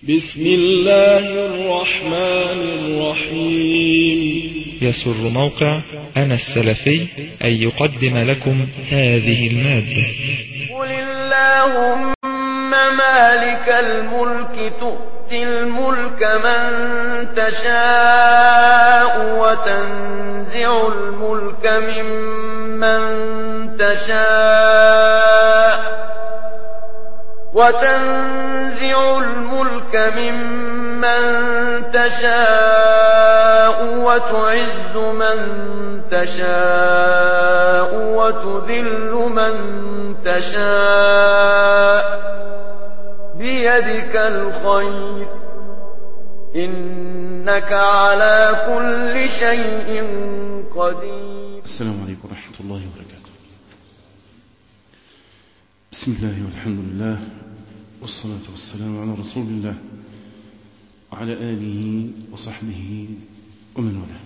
بسم الله الرحمن الرحيم. يسر موقع أنا السلفي أن يقدم لكم هذه المادة. قل اللهم مالك الملك تؤتي الملك من تشاء وتنزع الملك ممن تشاء وتعز من تشاء وتذل من تشاء بيدك الخير إنك على كل شيء قدير. السلام عليكم ورحمة الله وبركاته. بسم الله والحمد لله والصلاة والسلام على رسول الله وعلى آله وصحبه ومن والاه.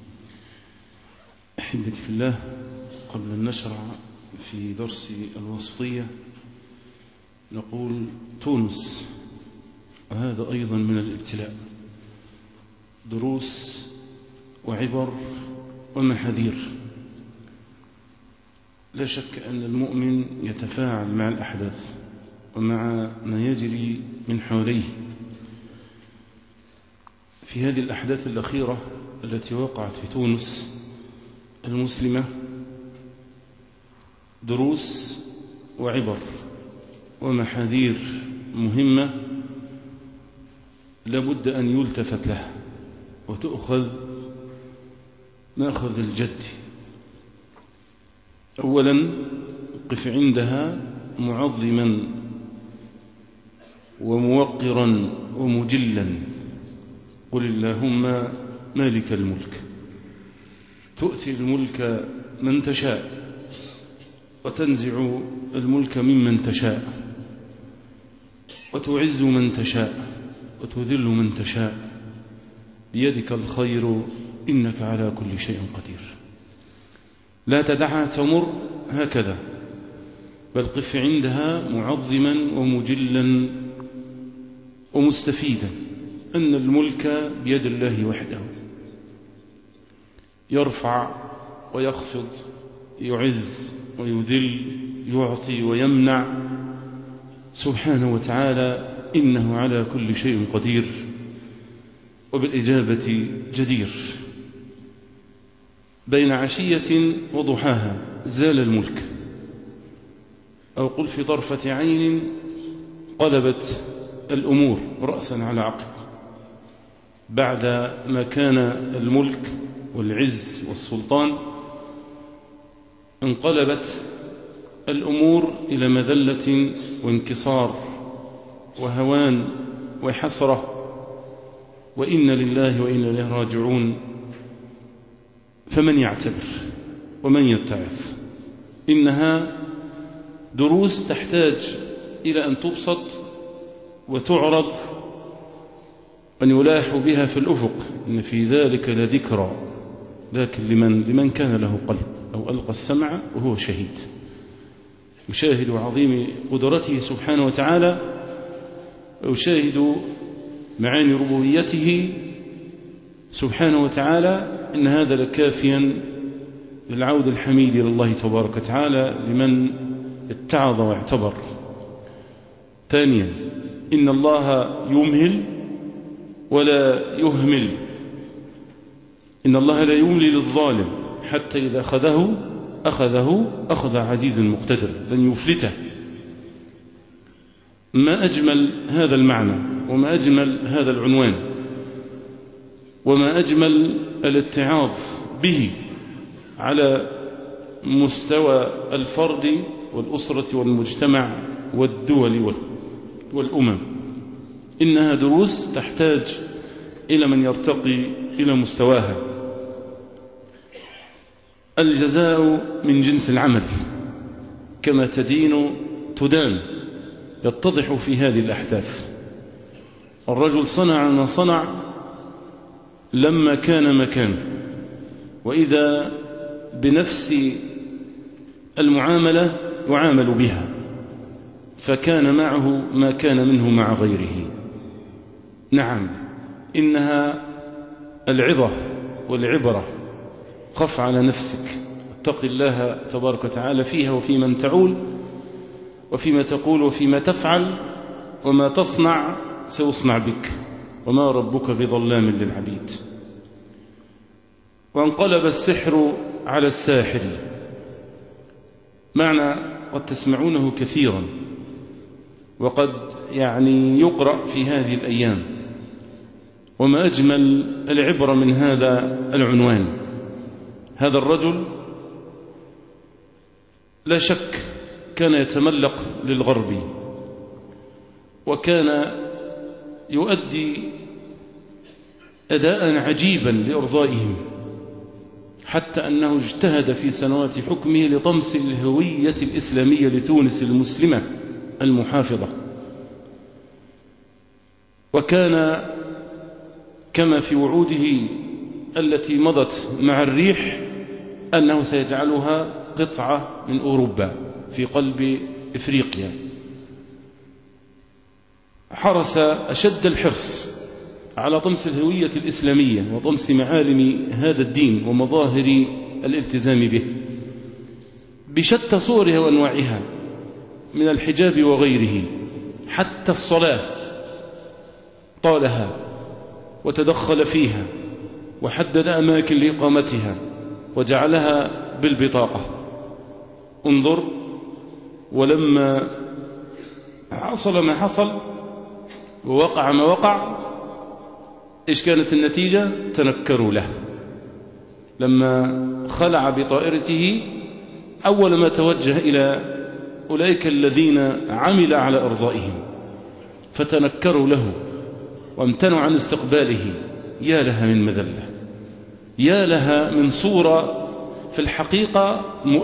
أحبتي في الله، قبل أن نشرع في درس الوسطية نقول تونس، وهذا أيضا من الابتلاء، دروس وعبر ومحاذير. لا شك أن المؤمن يتفاعل مع الأحداث ومع ما يجري من حواليه. في هذه الأحداث الأخيرة التي وقعت في تونس المسلمة دروس وعبر ومحاذير مهمة لابد أن يلتفت لها وتؤخذ مأخذ الجد. أولا قف عندها معظما وموقرا ومجلا. قل اللهم مالك الملك تؤتي الملك من تشاء وتنزع الملك ممن تشاء وتعز من تشاء وتذل من تشاء بيدك الخير إنك على كل شيء قدير. لا تدعها تمر هكذا، بل قف عندها معظما ومجلا ومستفيدا أن الملك بيد الله وحده، يرفع ويخفض، يعز ويذل، يعطي ويمنع، سبحانه وتعالى إنه على كل شيء قدير وبالإجابة جدير. بين عشية وضحاها زال الملك، أو قل في طرفة عين قلبت الأمور رأسا على عقب. بعد ما كان الملك والعز والسلطان انقلبت الأمور إلى مذلة وانكسار وهوان وحسرة، وإن لله وإنا إليه راجعون. فمن يعتبر ومن يتعظ؟ إنها دروس تحتاج إلى أن تبسط وتعرض وأن يلاح بها في الأفق. إن في ذلك لذكرى، لكن لمن كان له قلب أو ألقى السمع وهو شهيد، يشاهد عظيم قدرته سبحانه وتعالى، ويشاهد معاني ربوبيته سبحانه وتعالى. إن هذا لكافيا للعود الحميد إلى الله تبارك وتعالى لمن اتعظ واعتبر. ثانيا إن الله يمهل ولا يهمل. إن الله لا يملي للظالم حتى إذا أخذه أخذ عزيز مقتدر، لن يفلته. ما أجمل هذا المعنى، وما أجمل هذا العنوان، وما أجمل الاتعاظ به على مستوى الفرد والأسرة والمجتمع والدول والأمم. إنها دروس تحتاج إلى من يرتقي إلى مستواها. الجزاء من جنس العمل، كما تدين تدان، يتضح في هذه الأحداث. الرجل صنع ما صنع لما كان مكان، وإذا بنفس المعاملة يعامل بها، فكان معه ما كان منه مع غيره. نعم، إنها العظة والعبرة. خف على نفسك، اتق الله تبارك وتعالى فيها وفي من تعول وفيما تقول وفيما تفعل، وما تصنع سيصنع بك، وما ربك بظلام للعبيد. وانقلب السحر على الساحر، معنى قد تسمعونه كثيرا وقد يقرأ في هذه الأيام، وما أجمل العبرة من هذا العنوان. هذا الرجل لا شك كان يتملق للغرب، وكان يؤدي أداء عجيبا لإرضائهم، حتى أنه اجتهد في سنوات حكمه لطمس الهوية الإسلامية لتونس المسلمة المحافظة. وكان كما في وعوده التي مضت مع الريح أنه سيجعلها قطعة من أوروبا في قلب إفريقيا. حرص أشد الحرص على طمس الهوية الإسلامية وطمس معالم هذا الدين ومظاهر الالتزام به بشتى صورها وأنواعها من الحجاب وغيره. حتى الصلاة طالها وتدخل فيها وحدد أماكن لإقامتها وجعلها بالبطاقة. انظر، ولما حصل ما حصل ووقع ما وقع، إيش كانت النتيجة؟ تنكروا له. لما خلع بطائرته أول ما توجه إلى أولئك الذين عمل على إرضائهم فتنكروا له وامتنعوا عن استقباله. يا لها من مذلة، يا لها من صورة في الحقيقة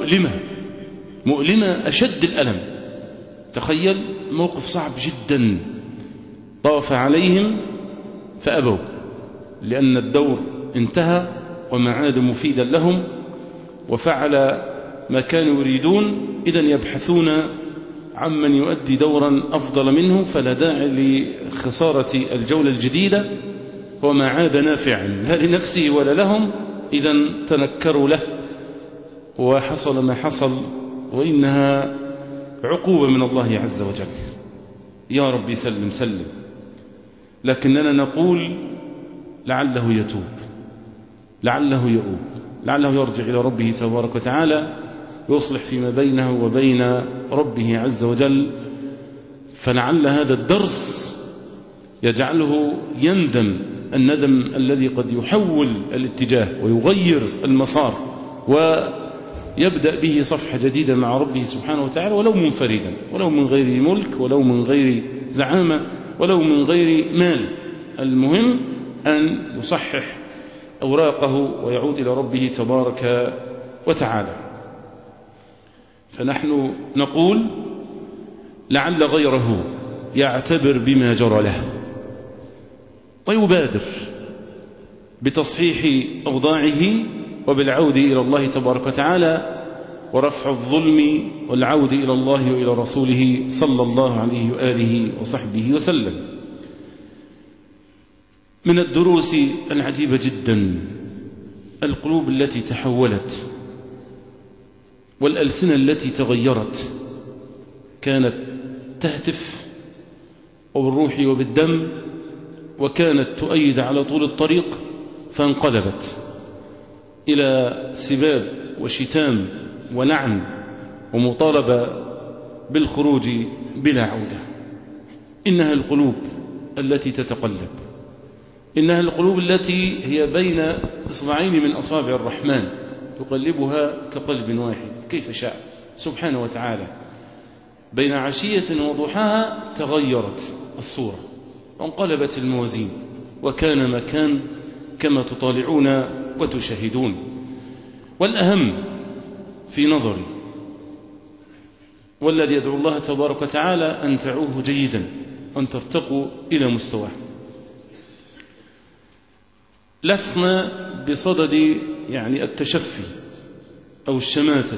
مؤلمة أشد الألم. تخيل موقف صعب جدا، طاف عليهم فأبوا، لأن الدور انتهى وما عاد مفيدا لهم، وفعل ما كانوا يريدون. إذن يبحثون عمن يؤدي دورا أفضل منه، فلا داعي لخسارة الجولة الجديدة، وما عاد نافعا لا لنفسه ولا لهم. إذن تنكروا له وحصل ما حصل، وإنها عقوبة من الله عز وجل. يا رب سلم سلم. لكننا نقول لعله يتوب، لعله يؤوب، لعله يرجع إلى ربه تبارك وتعالى يصلح فيما بينه وبين ربه عز وجل. فلعل هذا الدرس يجعله يندم الندم الذي قد يحول الاتجاه ويغير المسار، ويبدأ به صفحة جديدة مع ربه سبحانه وتعالى، ولو منفردا، ولو من غير ملك، ولو من غير زعامة، ولو من غير مال. المهم أن يصحح أوراقه ويعود إلى ربه تبارك وتعالى. فنحن نقول لعل غيره يعتبر بما جرى له ويبادر بتصحيح أوضاعه وبالعود إلى الله تبارك وتعالى ورفع الظلم والعود إلى الله وإلى رسوله صلى الله عليه وآله وصحبه وسلم. من الدروس العجيبة جدا القلوب التي تحولت والألسنة التي تغيرت، كانت تهتف وبالروح وبالدم، وكانت تؤيد على طول الطريق، فانقلبت إلى سباب وشتام ولعن ومطالبة بالخروج بلا عودة. إنها القلوب التي تتقلب، إنها القلوب التي هي بين إصبعين من أصابع الرحمن يقلبها كقلب واحد كيف شاء سبحانه وتعالى. بين عشية وضحاها تغيرت الصورة وانقلبت الموازين، وكان مكان كما تطالعون وتشاهدون. والأهم في نظري والذي يدعو الله تبارك وتعالى أن تعوه جيدا، أن ترتقوا إلى مستواه. لسنا بصدد التشفي أو الشماتة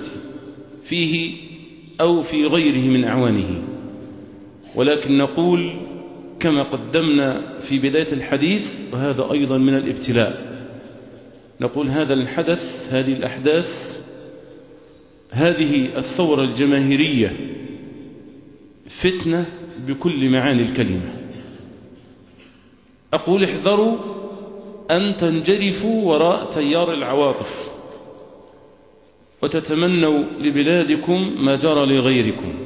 فيه أو في غيره من أعوانه، ولكن نقول كما قدمنا في بداية الحديث، وهذا أيضا من الابتلاء. نقول هذا الحدث، هذه الأحداث، هذه الثورة الجماهيرية فتنة بكل معاني الكلمة. أقول احذروا أن تنجرفوا وراء تيار العواطف وتتمنوا لبلادكم ما جرى لغيركم.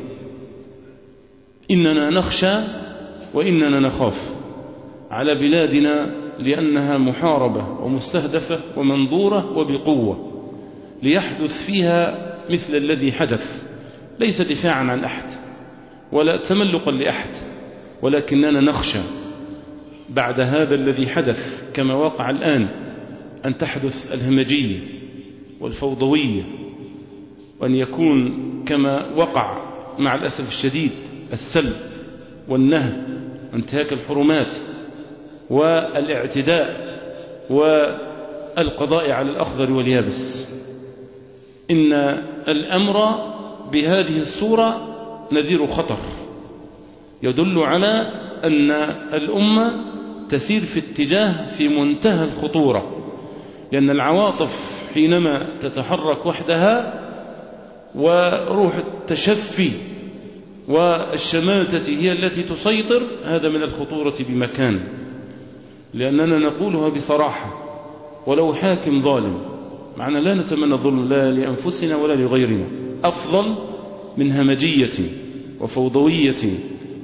إننا نخشى وإننا نخاف على بلادنا لأنها محاربة ومستهدفة ومنظورة وبقوة، ليحدث فيها مثل الذي حدث، ليس دفاعا عن أحد ولا تملقا لأحد، ولكننا نخشى بعد هذا الذي حدث كما وقع الآن أن تحدث الهمجية والفوضوية، وأن يكون كما وقع مع الأسف الشديد السلب والنهب وانتهاك الحرمات والاعتداء والقضاء على الأخضر واليابس. إن الأمر بهذه الصورة نذير خطر يدل على أن الأمة تسير في اتجاه في منتهى الخطورة، لأن العواطف حينما تتحرك وحدها وروح التشفي والشماتة هي التي تسيطر، هذا من الخطورة بمكان. لأننا نقولها بصراحة، ولو حاكم ظالم، معنا لا نتمنى الظلم لا لأنفسنا ولا لغيرنا، أفضل من همجية وفوضوية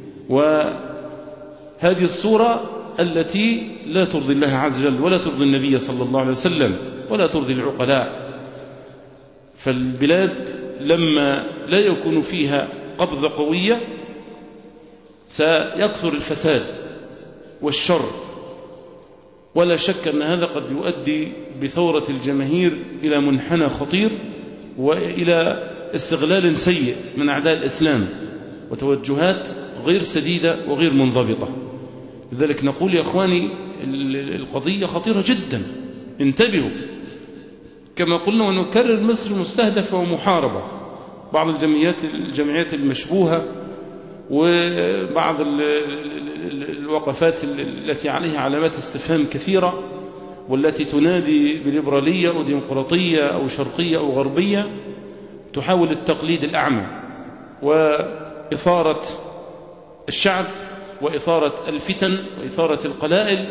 وهذه الصورة التي لا ترضي الله عز وجل ولا ترضي النبي صلى الله عليه وسلم ولا ترضي العقلاء. فالبلاد لما لا يكون فيها قبضة قوية سيكثر الفساد والشر، ولا شك أن هذا قد يؤدي بثورة الجماهير إلى منحنى خطير وإلى استغلال سيء من أعداء الإسلام وتوجهات غير سديدة وغير منضبطة. لذلك نقول يا أخواني القضية خطيرة جدا، انتبهوا. كما قلنا ونكرر، مصر مستهدفة ومحاربة. بعض الجمعيات المشبوهة وبعض الوقفات التي عليها علامات استفهام كثيرة والتي تنادي بالليبرالية أو ديمقراطية أو شرقية أو غربية، تحاول التقليد الأعمى وإثارة الشعب وإثارة الفتن وإثارة القلائل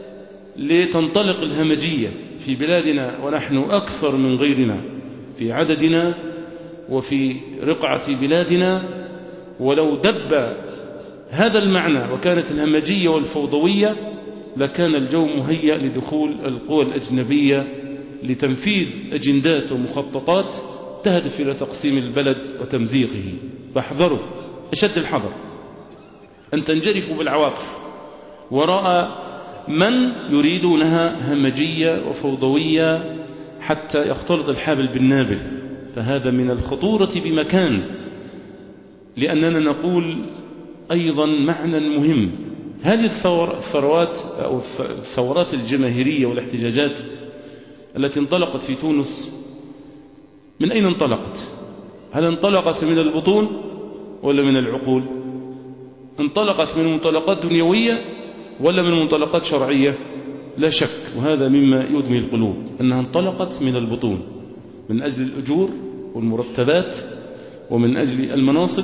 لتنطلق الهمجية في بلادنا، ونحن أكثر من غيرنا في عددنا وفي رقعة بلادنا. ولو دب هذا المعنى وكانت الهمجية والفوضوية لكان الجو مهيأ لدخول القوى الأجنبية لتنفيذ أجندات ومخططات تهدف إلى تقسيم البلد وتمزيقه. فاحذروا أشد الحذر أن تنجرفوا بالعواطف وراء من يريدونها همجية وفوضوية حتى يختلط الحابل بالنابل، فهذا من الخطورة بمكان. لأننا نقول أيضا معنى مهم، هذه الثورات أو الثورات الجماهيرية والاحتجاجات التي انطلقت في تونس، من أين انطلقت؟ هل انطلقت من البطون ولا من العقول؟ انطلقت من منطلقات دنيوية ولا من منطلقات شرعية؟ لا شك، وهذا مما يدمي القلوب، أنها انطلقت من البطون، من أجل الأجور والمرتبات ومن أجل المناصب.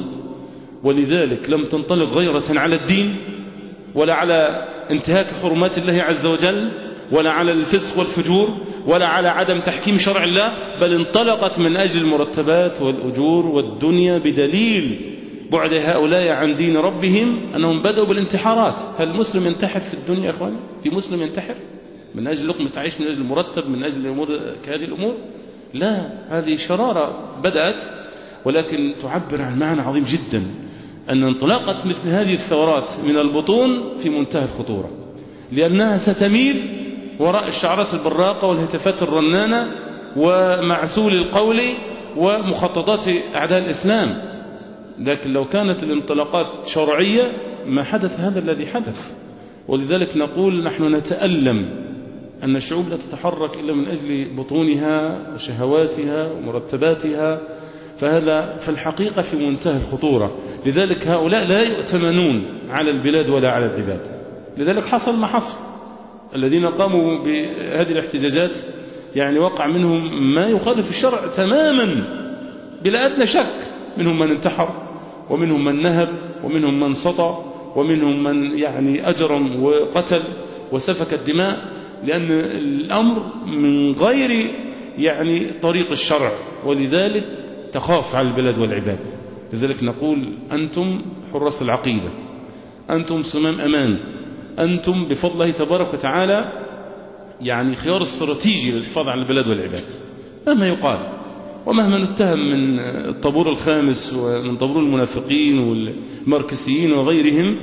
ولذلك لم تنطلق غيرة على الدين ولا على انتهاك حرمات الله عز وجل ولا على الفسق والفجور ولا على عدم تحكيم شرع الله، بل انطلقت من أجل المرتبات والأجور والدنيا، بدليل بعد هؤلاء عن دين ربهم أنهم بدأوا بالانتحارات. هل مسلم ينتحر في الدنيا يا أخواني؟ في مسلم ينتحر من أجل لقمة عيش، من أجل المرتب، من أجل الأمور كهذه الأمور؟ لا، هذه شرارة بدأت، ولكن تعبر عن معنى عظيم جدا، أن انطلاقة مثل هذه الثورات من البطون في منتهى الخطورة، لأنها ستميل وراء الشعارات البراقة والهتافات الرنانة ومعسول القول ومخططات أعداء الإسلام. لكن لو كانت الانطلاقات شرعية ما حدث هذا الذي حدث. ولذلك نقول نحن نتألم أن الشعوب لا تتحرك إلا من أجل بطونها وشهواتها ومرتباتها فهذا في الحقيقة في منتهى الخطورة. لذلك هؤلاء لا يؤتمنون على البلاد ولا على العباد. لذلك حصل ما حصل. الذين قاموا بهذه الاحتجاجات يعني وقع منهم ما يخالف الشرع تماما بلا أدنى شك. منهم من انتحر، ومنهم من نهب، ومنهم من سطى، ومنهم من يعني أجرم وقتل وسفك الدماء، لأن الأمر من غير يعني طريق الشرع، ولذلك تخاف على البلاد والعباد. لذلك نقول أنتم حراس العقيدة، أنتم صمام أمان، أنتم بفضل الله تبارك وتعالى يعني خيار استراتيجي للحفاظ على البلاد والعباد. مهما يقال ومهما نتهم من الطابور الخامس ومن طابور المنافقين والماركسيين وغيرهم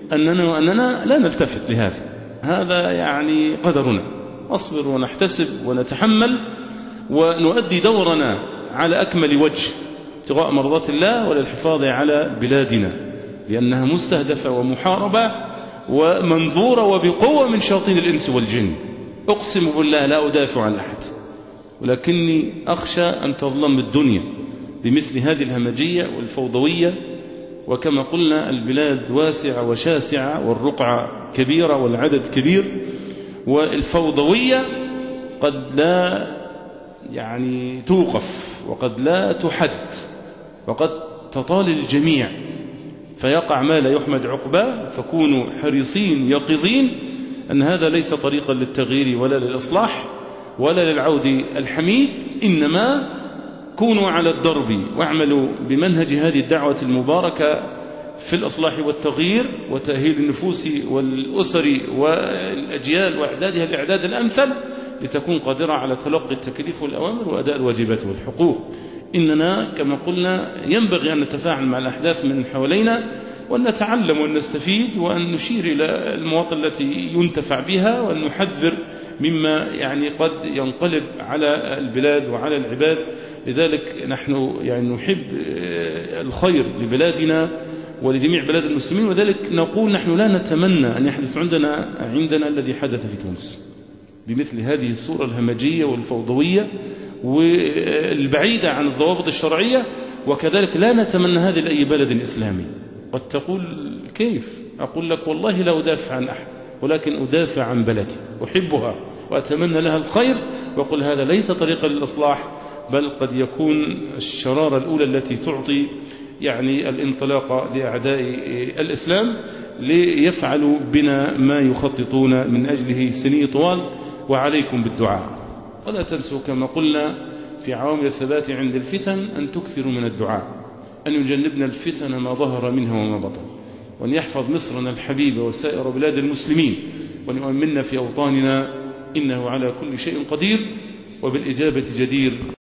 أننا لا نلتفت لهذا. هذا يعني قدرنا، نصبر ونحتسب ونتحمل ونؤدي دورنا على أكمل وجه ابتغاء مرضات الله وللحفاظ على بلادنا، لأنها مستهدفة ومحاربة ومنظورة وبقوة من شياطين الإنس والجن. أقسم بالله لا أدافع عن أحد، ولكني أخشى أن تظلم الدنيا بمثل هذه الهمجية والفوضوية. وكما قلنا البلاد واسعة وشاسعة، والرقعة كبيرة والعدد كبير، والفوضوية قد لا يعني توقف وقد لا تحد، وقد تطال الجميع، فيقع ما لا يحمد عقباه. فكونوا حريصين يقظين أن هذا ليس طريقا للتغيير ولا للإصلاح ولا للعود الحميد، إنما كونوا على الدرب واعملوا بمنهج هذه الدعوة المباركة في الإصلاح والتغيير وتأهيل النفوس والأسر والأجيال وإعدادها الإعداد الأمثل، لتكون قادرة على تلقي التكليف والأوامر وأداء الواجبات والحقوق. إننا كما قلنا ينبغي أن نتفاعل مع الأحداث من حوالينا، وأن نتعلم وأن نستفيد، وأن نشير إلى المواطن التي ينتفع بها، وأن نحذر مما يعني قد ينقلب على البلاد وعلى العباد. لذلك نحن يعني نحب الخير لبلادنا ولجميع بلاد المسلمين، وذلك نقول نحن لا نتمنى أن يحدث عندنا الذي حدث في تونس بمثل هذه الصورة الهمجية والفوضوية والبعيدة عن الضوابط الشرعية. وكذلك لا نتمنى هذه لأي بلد إسلامي. قد تقول كيف؟ أقول لك والله لا أدافع عن أحد، ولكن أدافع عن بلدي، أحبها وأتمنى لها الخير، وأقول هذا ليس طريقا للإصلاح، بل قد يكون الشرارة الأولى التي تعطي يعني الانطلاق لأعداء الإسلام ليفعلوا بنا ما يخططون من أجله سنين طوال. وعليكم بالدعاء، ولا تنسوا كما قلنا في عوامل الثبات عند الفتن أن تكثروا من الدعاء، أن يجنبنا الفتن ما ظهر منها وما بطن، وأن يحفظ مصرنا الحبيبة وسائر بلاد المسلمين، وأن يؤمننا في أوطاننا، إنه على كل شيء قدير وبالإجابة جدير.